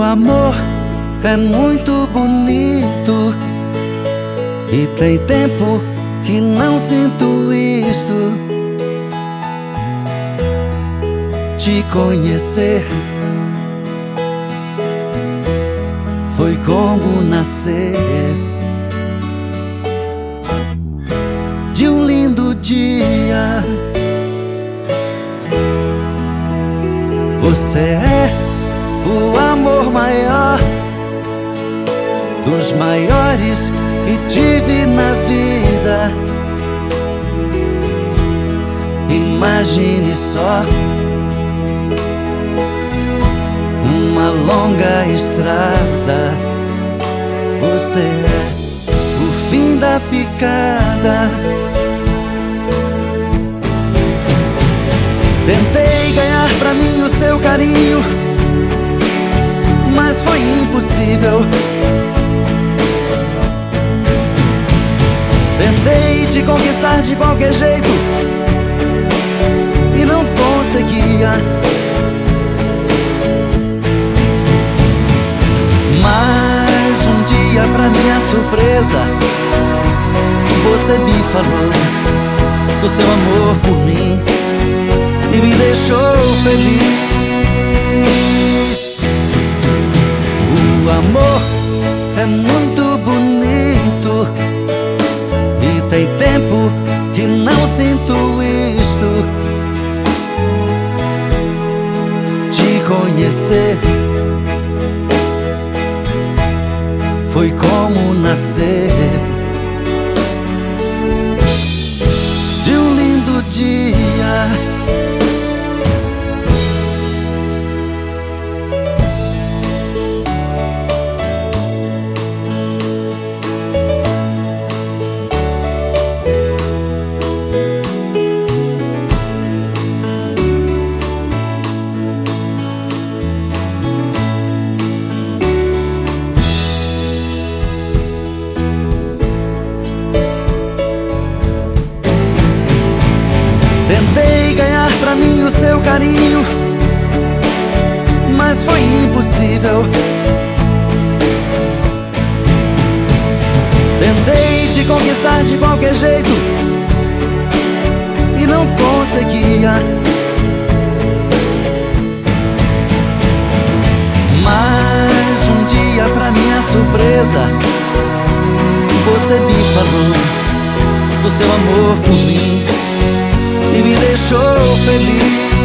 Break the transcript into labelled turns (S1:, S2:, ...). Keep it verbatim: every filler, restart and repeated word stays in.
S1: amor é muito bonito e tem tempo que não sinto isto. Te conhecer foi como nascer de um lindo dia. Você é o amor maior dos maiores que tive na vida. Imagine só uma longa estrada. Você é o fim da picada. Tentei ganhar pra mim o seu carinho, mas foi impossível. Tentei te conquistar de qualquer jeito e não conseguia. Mas um dia, pra minha surpresa, você me falou do seu amor por mim e me deixou feliz. O amor é muito bonito e tem tempo que não sinto isto. Te conhecer foi como nascer de um lindo dia. Tentei ganhar pra mim o seu carinho, mas foi impossível. Tentei te conquistar de qualquer jeito e não conseguia. Mas um dia, pra minha surpresa, você me falou do seu amor por mim e me deixou feliz.